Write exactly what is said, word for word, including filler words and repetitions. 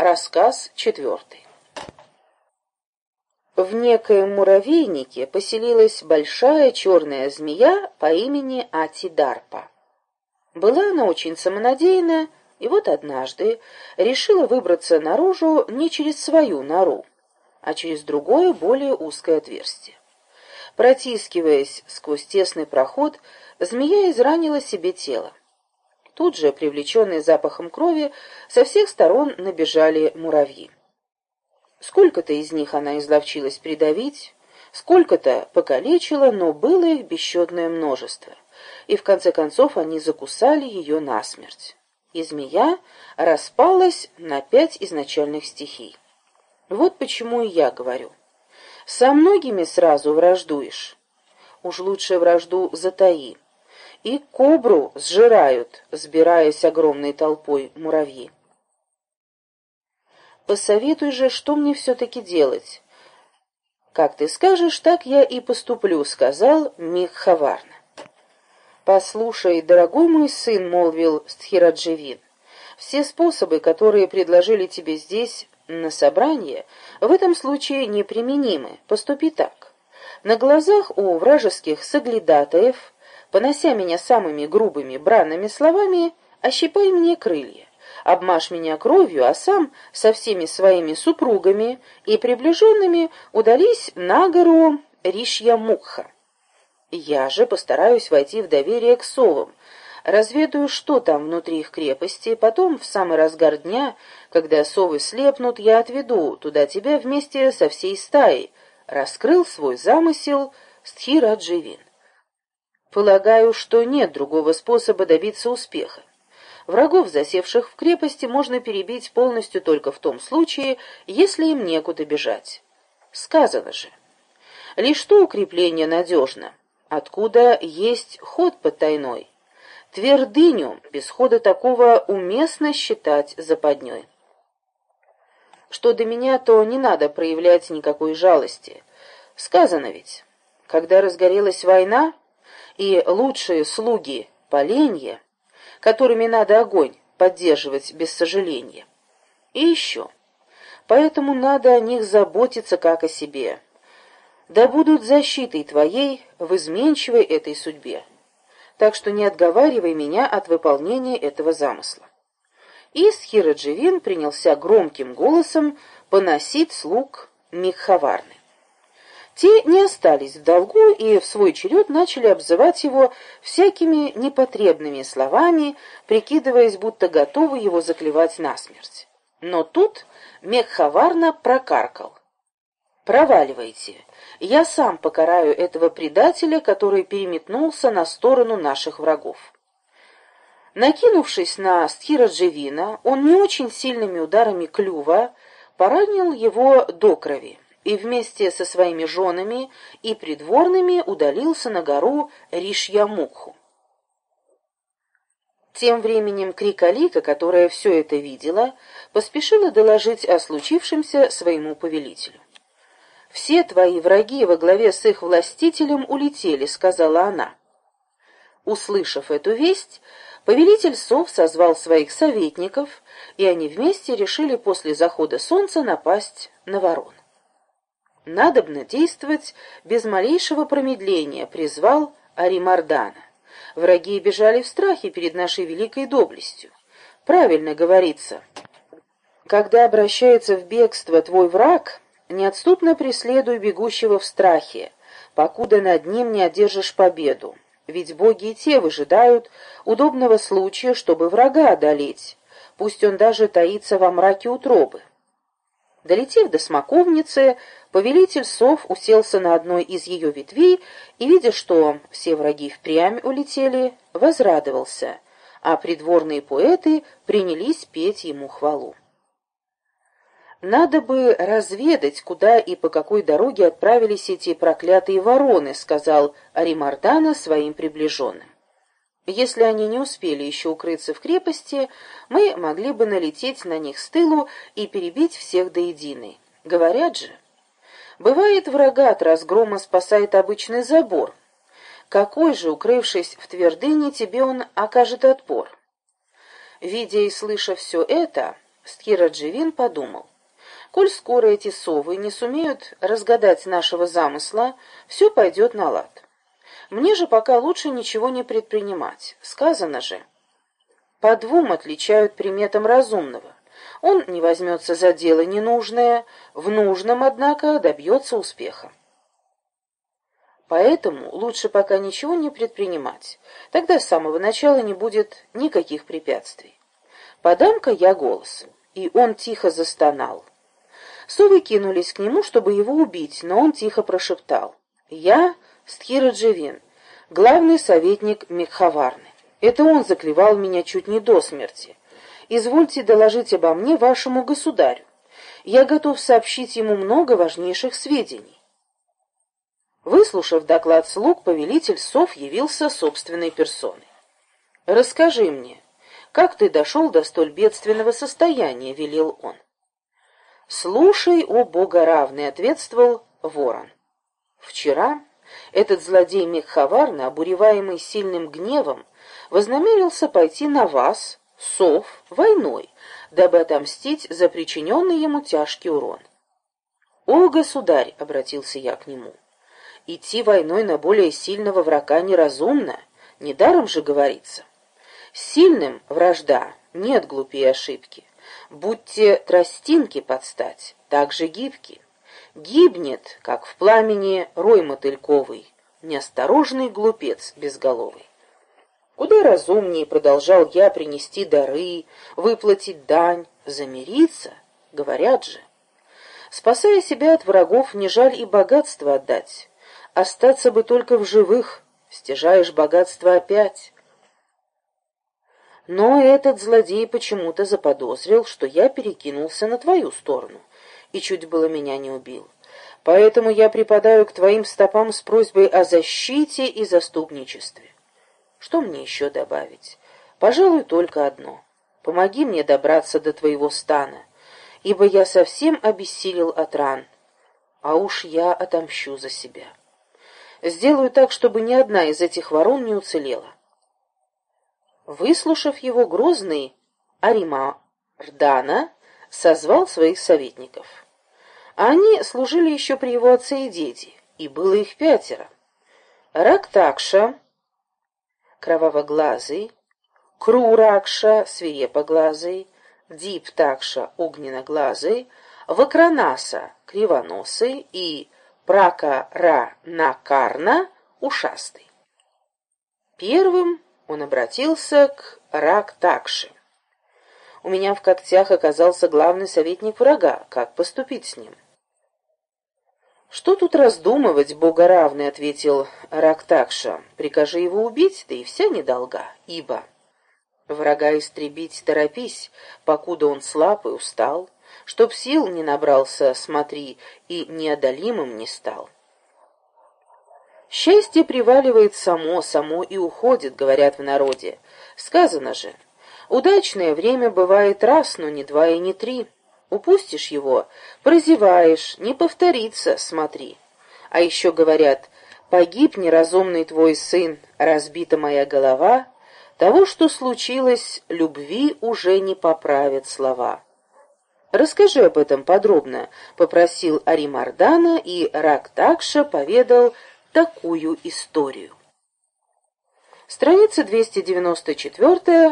Рассказ четвертый. В некоем муравейнике поселилась большая черная змея по имени Атидарпа. Была она очень самонадеянна, и вот однажды решила выбраться наружу не через свою нору, а через другое, более узкое отверстие. Протискиваясь сквозь тесный проход, змея изранила себе тело. Тут же, привлеченные запахом крови, со всех сторон набежали муравьи. Сколько-то из них она изловчилась придавить, сколько-то покалечила, но было их бесчетное множество, и в конце концов они закусали ее насмерть. И змея распалась на пять изначальных стихий. Вот почему и я говорю. Со многими сразу враждуешь. Уж лучше вражду затаи. И кобру сжирают, сбираясь огромной толпой муравьи. Посоветуй же, что мне все-таки делать. Как ты скажешь, так я и поступлю, сказал Микхаварна. Послушай, дорогой мой сын, молвил Стхирадживин, все способы, которые предложили тебе здесь на собрание, в этом случае неприменимы. Поступи так. На глазах у вражеских соглядатаев, понося меня самыми грубыми бранными словами, ощипай мне крылья. Обмажь меня кровью, а сам со всеми своими супругами и приближенными удались на гору Ришья-Мукха. Я же постараюсь войти в доверие к совам, разведаю, что там внутри их крепости, потом, в самый разгар дня, когда совы слепнут, я отведу туда тебя вместе со всей стаей, раскрыл свой замысел Стхирадживин. Полагаю, что нет другого способа добиться успеха. Врагов, засевших в крепости, можно перебить полностью только в том случае, если им некуда бежать. Сказано же. Лишь то укрепление надежно, откуда есть ход потайной. Твердыню без хода такого уместно считать западней. Что до меня, то не надо проявлять никакой жалости. Сказано ведь, когда разгорелась война, и лучшие слуги поленья, которыми надо огонь поддерживать без сожаления. И еще. Поэтому надо о них заботиться, как о себе. Да будут защитой твоей в изменчивой этой судьбе. Так что не отговаривай меня от выполнения этого замысла. И Стхирадживин принялся громким голосом поносить слуг Микхаварны. Те не остались в долгу и в свой черед начали обзывать его всякими непотребными словами, прикидываясь, будто готовы его заклевать насмерть. Но тут Микхаварна прокаркал. «Проваливайте, я сам покараю этого предателя, который переметнулся на сторону наших врагов». Накинувшись на Стхирадживина, он не очень сильными ударами клюва поранил его до крови и вместе со своими женами и придворными удалился на гору Ришья-Мукху. Тем временем Крикалика, которая все это видела, поспешила доложить о случившемся своему повелителю. «Все твои враги во главе с их властителем улетели», — сказала она. Услышав эту весть, повелитель сов созвал своих советников, и они вместе решили после захода солнца напасть на ворон. «Надобно действовать без малейшего промедления», — призвал Аримардана. «Враги бежали в страхе перед нашей великой доблестью. Правильно говорится. Когда обращается в бегство твой враг, неотступно преследуй бегущего в страхе, покуда над ним не одержишь победу. Ведь боги и те выжидают удобного случая, чтобы врага одолеть, пусть он даже таится во мраке утробы». Долетев до смоковницы, повелитель сов уселся на одной из ее ветвей и, видя, что все враги впрямь улетели, возрадовался, а придворные поэты принялись петь ему хвалу. «Надо бы разведать, куда и по какой дороге отправились эти проклятые вороны», — сказал Аримардана своим приближенным. «Если они не успели еще укрыться в крепости, мы могли бы налететь на них с тылу и перебить всех до единой. Говорят же, бывает, врага от разгрома спасает обычный забор. Какой же, укрывшись в твердыне, тебе он окажет отпор?» Видя и слыша все это, Стхирадживин подумал: коль скоро эти совы не сумеют разгадать нашего замысла, все пойдет на лад. Мне же пока лучше ничего не предпринимать. Сказано же: по двум отличают приметам разумного. Он не возьмется за дело ненужное, в нужном, однако, добьется успеха. Поэтому лучше пока ничего не предпринимать. Тогда с самого начала не будет никаких препятствий. Подам-ка я голос. И он тихо застонал. Совы кинулись к нему, чтобы его убить, но он тихо прошептал: «Я Стхирадживин, главный советник Микхаварны. Это он заклевал меня чуть не до смерти. Извольте доложить обо мне вашему государю. Я готов сообщить ему много важнейших сведений». Выслушав доклад слуг, повелитель сов явился собственной персоной. «Расскажи мне, как ты дошел до столь бедственного состояния?» — велел он. «Слушай, о богоравный», — ответствовал ворон. «Вчера этот злодей Микхаварна, обуреваемый сильным гневом, вознамерился пойти на вас, сов, войной, дабы отомстить за причиненный ему тяжкий урон. «О, государь!» — обратился я к нему. «Идти войной на более сильного врага неразумно, недаром же говорится. Сильным вражда, нет глупее ошибки. Будьте тростинки подстать, так же гибки. Гибнет, как в пламени рой мотыльковый, неосторожный глупец безголовый. Куда разумнее, продолжал я, принести дары, выплатить дань, замириться, говорят же. Спасая себя от врагов, не жаль и богатство отдать. Остаться бы только в живых, стяжаешь богатство опять». Но этот злодей почему-то заподозрил, что я перекинулся на твою сторону, и чуть было меня не убил. Поэтому я припадаю к твоим стопам с просьбой о защите и заступничестве. Что мне еще добавить? Пожалуй, только одно. Помоги мне добраться до твоего стана, ибо я совсем обессилел от ран, а уж я отомщу за себя. Сделаю так, чтобы ни одна из этих ворон не уцелела». Выслушав его, грозный Аримардана созвал своих советников. Они служили еще при его отце и деде, и было их пятеро. Рактакша, кровавоглазый, Круракша, свирепоглазый, Диптакша, огненноглазый, Вакранаса, кривоносый и Пракаранакарна, ушастый. Первым он обратился к Рактакше. «У меня в когтях оказался главный советник врага. Как поступить с ним?» «Что тут раздумывать, богоравный?» — ответил Рактакша. «Прикажи его убить, да и вся недолга, ибо врага истребить торопись, покуда он слаб и устал, чтоб сил не набрался, смотри, и неодолимым не стал». «Счастье приваливает само, само и уходит», — говорят в народе. Сказано же: удачное время бывает раз, но не два и не три. Упустишь его, прозеваешь, не повторится, смотри. А еще говорят: погиб неразумный твой сын, разбита моя голова, того, что случилось, любви уже не поправят слова. «Расскажи об этом подробно», — попросил Аримардана, и Рактакша поведал такую историю. Страница двести девяносто четыре.